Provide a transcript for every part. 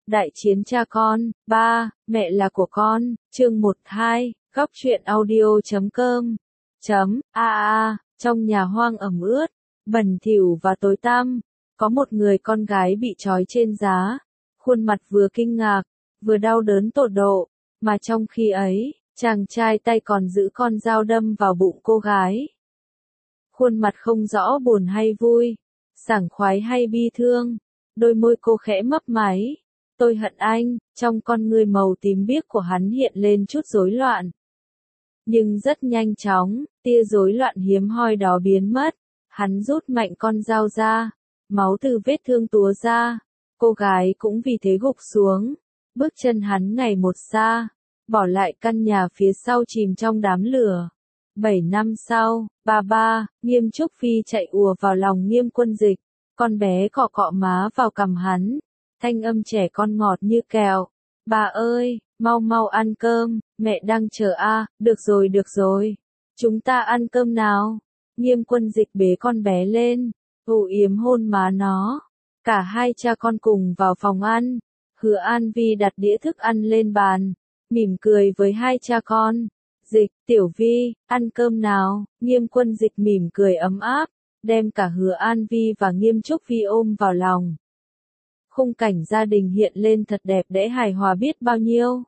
Đại chiến cha con, ba, mẹ là của con, chương 1-2, góc truyện audio.com. Trong nhà hoang ẩm ướt, bẩn thỉu và tối tăm, có một người con gái bị trói trên giá, khuôn mặt vừa kinh ngạc, vừa đau đớn tột độ, mà trong khi ấy, chàng trai tay còn giữ con dao đâm vào bụng cô gái. Khuôn mặt không rõ buồn hay vui, sảng khoái hay bi thương, đôi môi cô khẽ mấp máy. Tôi hận anh, trong con ngươi màu tím biếc của hắn hiện lên chút rối loạn. Nhưng rất nhanh chóng, tia rối loạn hiếm hoi đó biến mất, hắn rút mạnh con dao ra, máu từ vết thương túa ra, cô gái cũng vì thế gục xuống, bước chân hắn ngày một xa, bỏ lại căn nhà phía sau chìm trong đám lửa. 7 năm sau, Nghiêm Trúc Phi chạy ùa vào lòng Nghiêm Quân Dịch, con bé cọ cọ má vào cằm hắn. Thanh âm trẻ con ngọt như kẹo. Bà ơi, mau mau ăn cơm, mẹ đang chờ a. Được rồi. Chúng ta ăn cơm nào. Nghiêm Quân Dịch bế con bé lên, âu yếm hôn má nó. Cả hai cha con cùng vào phòng ăn. Hứa An Vi đặt đĩa thức ăn lên bàn, mỉm cười với hai cha con. Dịch, Tiểu Vi, ăn cơm nào. Nghiêm Quân Dịch mỉm cười ấm áp, đem cả Hứa An Vi và Nghiêm Trúc Phi ôm vào lòng. Khung cảnh gia đình hiện lên thật đẹp đẽ hài hòa biết bao nhiêu.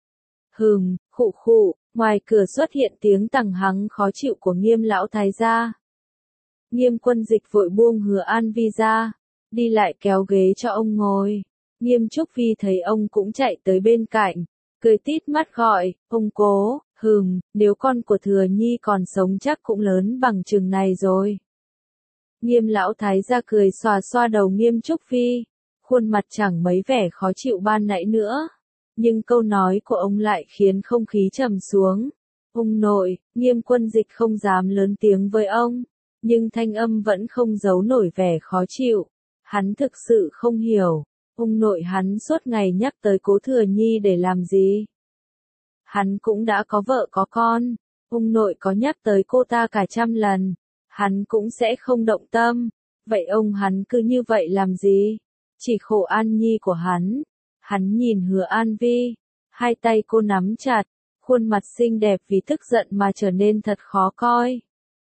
Khụ, ngoài cửa xuất hiện tiếng tằng hắng khó chịu của Nghiêm lão thái gia. Nghiêm Quân Dịch vội buông Hứa An Vi ra, đi lại kéo ghế cho ông ngồi. Nghiêm Trúc Phi thấy ông cũng chạy tới bên cạnh, cười tít mắt gọi, ông cố, nếu con của Thừa Nhi còn sống chắc cũng lớn bằng chừng này rồi. Nghiêm lão thái gia cười xòa xoa đầu Nghiêm Trúc Phi. Khuôn mặt chẳng mấy vẻ khó chịu ban nãy nữa, nhưng câu nói của ông lại khiến không khí trầm xuống. Ông nội, Nghiêm Quân Dịch không dám lớn tiếng với ông, nhưng thanh âm vẫn không giấu nổi vẻ khó chịu. Hắn thực sự không hiểu, ông nội hắn suốt ngày nhắc tới Cố Thừa Nhi để làm gì. Hắn cũng đã có vợ có con, ông nội có nhắc tới cô ta cả 100 lần, hắn cũng sẽ không động tâm. Vậy ông hắn cứ như vậy làm gì? Chỉ khổ An Nhi của hắn nhìn Hứa An Vi, hai tay cô nắm chặt, khuôn mặt xinh đẹp vì tức giận mà trở nên thật khó coi.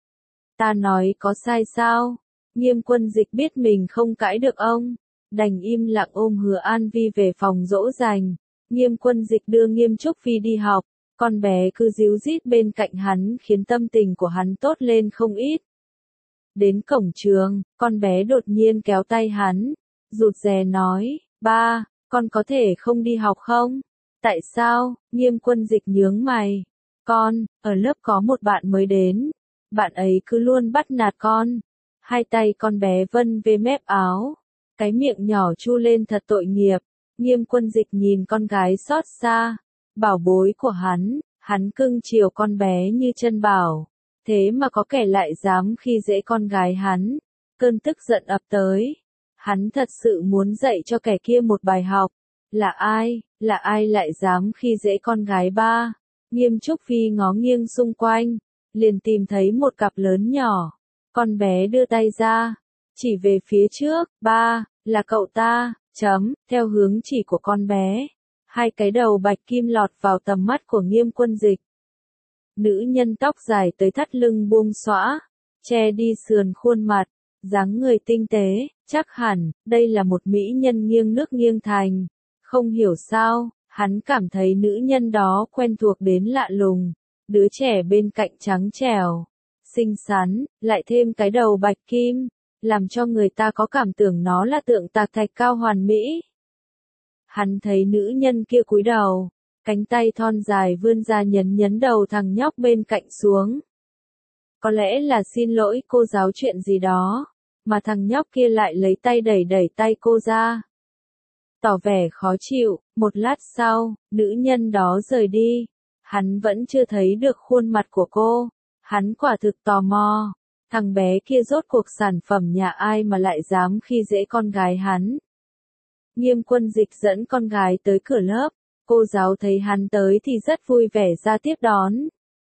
Ta nói có sai sao? Nghiêm Quân Dịch biết mình không cãi được ông, đành im lặng ôm Hứa An Vi về phòng dỗ dành. Nghiêm Quân Dịch đưa Nghiêm Trúc Phi đi học, con bé cứ ríu rít bên cạnh hắn khiến tâm tình của hắn tốt lên không ít. Đến cổng trường, con bé đột nhiên kéo tay hắn, rụt rè nói, ba, con có thể không đi học không? Tại sao? Nghiêm Quân Dịch nhướng mày. Ở lớp có một bạn mới đến, bạn ấy cứ luôn bắt nạt con. Hai tay con bé vân về mép áo, cái miệng nhỏ chu lên thật tội nghiệp. Nghiêm Quân Dịch nhìn con gái xót xa, bảo bối của hắn cưng chiều con bé như chân bảo. Thế mà có kẻ lại dám khi dễ con gái hắn. Cơn tức giận ập tới. Hắn thật sự muốn dạy cho kẻ kia một bài học. Là ai lại dám khi dễ con gái ba? Nghiêm Trúc Phi ngó nghiêng xung quanh, liền tìm thấy một cặp lớn nhỏ. Con bé đưa tay ra, chỉ về phía trước, ba, là cậu ta, theo hướng chỉ của con bé. Hai cái đầu bạch kim lọt vào tầm mắt của Nghiêm Quân Dịch. Nữ nhân tóc dài tới thắt lưng buông xõa, che đi sườn khuôn mặt, dáng người tinh tế, chắc hẳn, đây là một mỹ nhân nghiêng nước nghiêng thành. Không hiểu sao, hắn cảm thấy nữ nhân đó quen thuộc đến lạ lùng. Đứa trẻ bên cạnh trắng trẻo, xinh xắn, lại thêm cái đầu bạch kim, làm cho người ta có cảm tưởng nó là tượng tạc thạch cao hoàn mỹ. Hắn thấy nữ nhân kia cúi đầu, cánh tay thon dài vươn ra nhấn đầu thằng nhóc bên cạnh xuống. Có lẽ là xin lỗi cô giáo chuyện gì đó, mà thằng nhóc kia lại lấy tay đẩy tay cô ra. Tỏ vẻ khó chịu, một lát sau, nữ nhân đó rời đi. Hắn vẫn chưa thấy được khuôn mặt của cô. Hắn quả thực tò mò. Thằng bé kia rốt cuộc sản phẩm nhà ai mà lại dám khi dễ con gái hắn. Nghiêm Quân Dịch dẫn con gái tới cửa lớp. Cô giáo thấy hắn tới thì rất vui vẻ ra tiếp đón.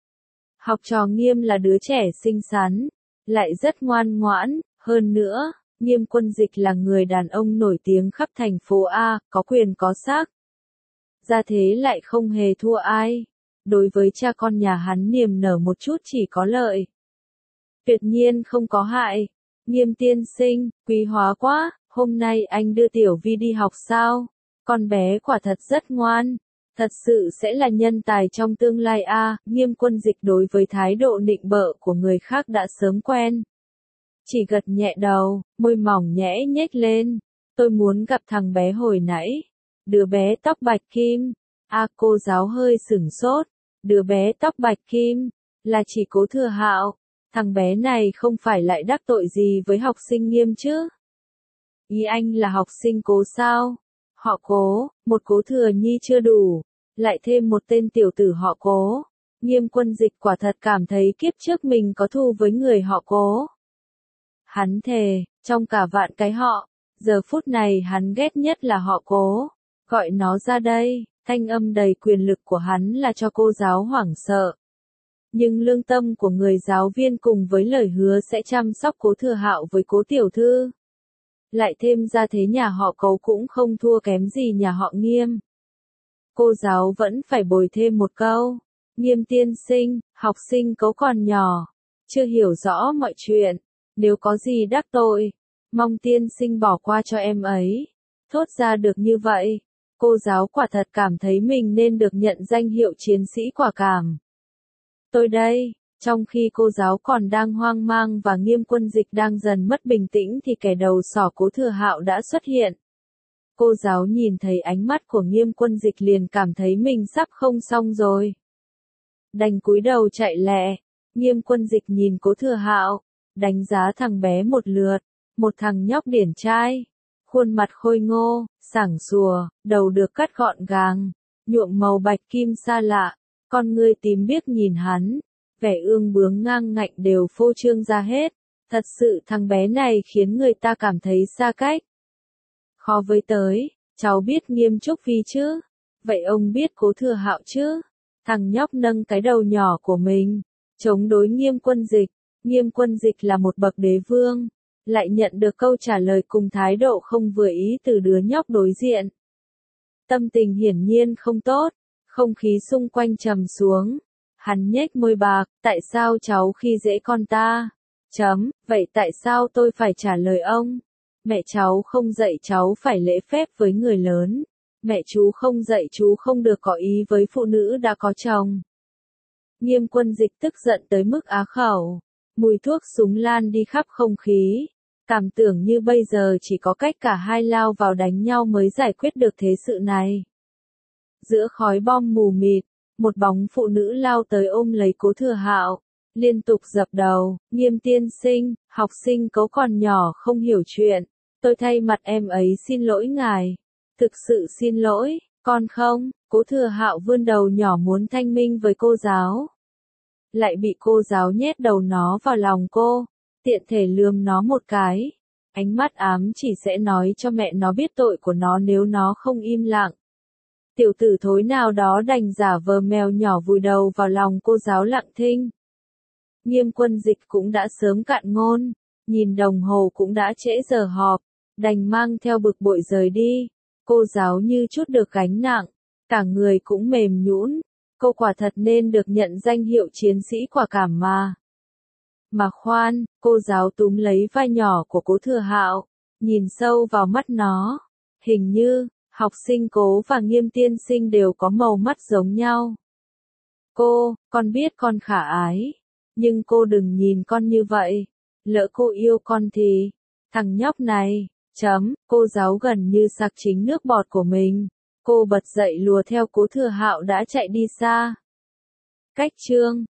Học trò Nghiêm là đứa trẻ xinh xắn, lại rất ngoan ngoãn, hơn nữa, Nghiêm Quân Dịch là người đàn ông nổi tiếng khắp thành phố A, có quyền có xác. Gia thế lại không hề thua ai. Đối với cha con nhà hắn niềm nở một chút chỉ có lợi. Tuyệt nhiên không có hại. Nghiêm tiên sinh, quý hóa quá, hôm nay anh đưa Tiểu Vi đi học sao? Con bé quả thật rất ngoan. Thật sự sẽ là nhân tài trong tương lai a. Nghiêm Quân Dịch đối với thái độ nịnh bợ của người khác đã sớm quen. Chỉ gật nhẹ đầu, môi mỏng nhẽ nhếch lên. Tôi muốn gặp thằng bé hồi nãy. Đứa bé tóc bạch kim. Cô giáo hơi sửng sốt. Đứa bé tóc bạch kim, là chỉ Cố Thừa Hạo. Thằng bé này không phải lại đắc tội gì với học sinh Nghiêm chứ? Ý anh là học sinh Cố sao? Họ Cố, một Cố Thừa Nhi chưa đủ, lại thêm một tên tiểu tử họ Cố. Nghiêm Quân Dịch quả thật cảm thấy kiếp trước mình có thù với người họ Cố. Hắn thề, trong cả vạn cái họ, giờ phút này hắn ghét nhất là họ Cố. Gọi nó ra đây, thanh âm đầy quyền lực của hắn là cho cô giáo hoảng sợ. Nhưng lương tâm của người giáo viên cùng với lời hứa sẽ chăm sóc Cố Thừa Hạo với Cố tiểu thư. Lại thêm ra thế nhà họ Cố cũng không thua kém gì nhà họ Nghiêm. Cô giáo vẫn phải bồi thêm một câu. Nghiêm tiên sinh, học sinh Cố còn nhỏ, chưa hiểu rõ mọi chuyện. Nếu có gì đắc tội, mong tiên sinh bỏ qua cho em ấy. Thốt ra được như vậy, cô giáo quả thật cảm thấy mình nên được nhận danh hiệu chiến sĩ quả cảm. Tôi đây, trong khi cô giáo còn đang hoang mang và Nghiêm Quân Dịch đang dần mất bình tĩnh thì kẻ đầu sỏ Cố Thừa Hạo đã xuất hiện. Cô giáo nhìn thấy ánh mắt của Nghiêm Quân Dịch liền cảm thấy mình sắp không xong rồi. Đành cúi đầu chạy lẹ. Nghiêm Quân Dịch nhìn Cố Thừa Hạo, đánh giá thằng bé một lượt, một thằng nhóc điển trai, khuôn mặt khôi ngô, sảng sùa, đầu được cắt gọn gàng, nhuộm màu bạch kim xa lạ, con ngươi tím biếc nhìn hắn, vẻ ương bướng ngang ngạnh đều phô trương ra hết. Thật sự thằng bé này khiến người ta cảm thấy xa cách. Khó với tới, cháu biết Nghiêm Trúc Vi chứ? Vậy ông biết Cố Thừa Hạo chứ? Thằng nhóc nâng cái đầu nhỏ của mình, chống đối Nghiêm Quân Dịch. Nghiêm Quân Dịch là một bậc đế vương, lại nhận được câu trả lời cùng thái độ không vừa ý từ đứa nhóc đối diện. Tâm tình hiển nhiên không tốt, không khí xung quanh trầm xuống. Hắn nhếch môi bạc, tại sao cháu khi dễ con ta? Vậy tại sao tôi phải trả lời ông? Mẹ cháu không dạy cháu phải lễ phép với người lớn. Mẹ chú không dạy chú không được có ý với phụ nữ đã có chồng. Nghiêm Quân Dịch tức giận tới mức á khẩu. Mùi thuốc súng lan đi khắp không khí. Cảm tưởng như bây giờ chỉ có cách cả hai lao vào đánh nhau mới giải quyết được thế sự này. Giữa khói bom mù mịt, một bóng phụ nữ lao tới ôm lấy Cố Thừa Hạo, liên tục dập đầu. Nghiêm tiên sinh, học sinh Cố còn nhỏ không hiểu chuyện. Tôi thay mặt em ấy xin lỗi ngài. Thực sự xin lỗi, con không. Cố Thừa Hạo vươn đầu nhỏ muốn thanh minh với cô giáo. Lại bị cô giáo nhét đầu nó vào lòng cô, tiện thể lườm nó một cái. Ánh mắt ám chỉ sẽ nói cho mẹ nó biết tội của nó nếu nó không im lặng. Tiểu tử thối nào đó đành giả vờ mèo nhỏ vùi đầu vào lòng cô giáo lặng thinh. Nghiêm Quân Dịch cũng đã sớm cạn ngôn, nhìn đồng hồ cũng đã trễ giờ họp, đành mang theo bực bội rời đi. Cô giáo như chút được gánh nặng, cả người cũng mềm nhũn. Cô quả thật nên được nhận danh hiệu chiến sĩ quả cảm mà. Mà khoan, cô giáo túm lấy vai nhỏ của Cố Thừa Hạo, nhìn sâu vào mắt nó. Hình như, học sinh Cố và Nghiêm tiên sinh đều có màu mắt giống nhau. Con biết con khả ái. Nhưng cô đừng nhìn con như vậy. Lỡ cô yêu con thì, thằng nhóc này, cô giáo gần như sặc chính nước bọt của mình. Cô bật dậy lùa theo Cố Thừa Hạo đã chạy đi xa. Cách chương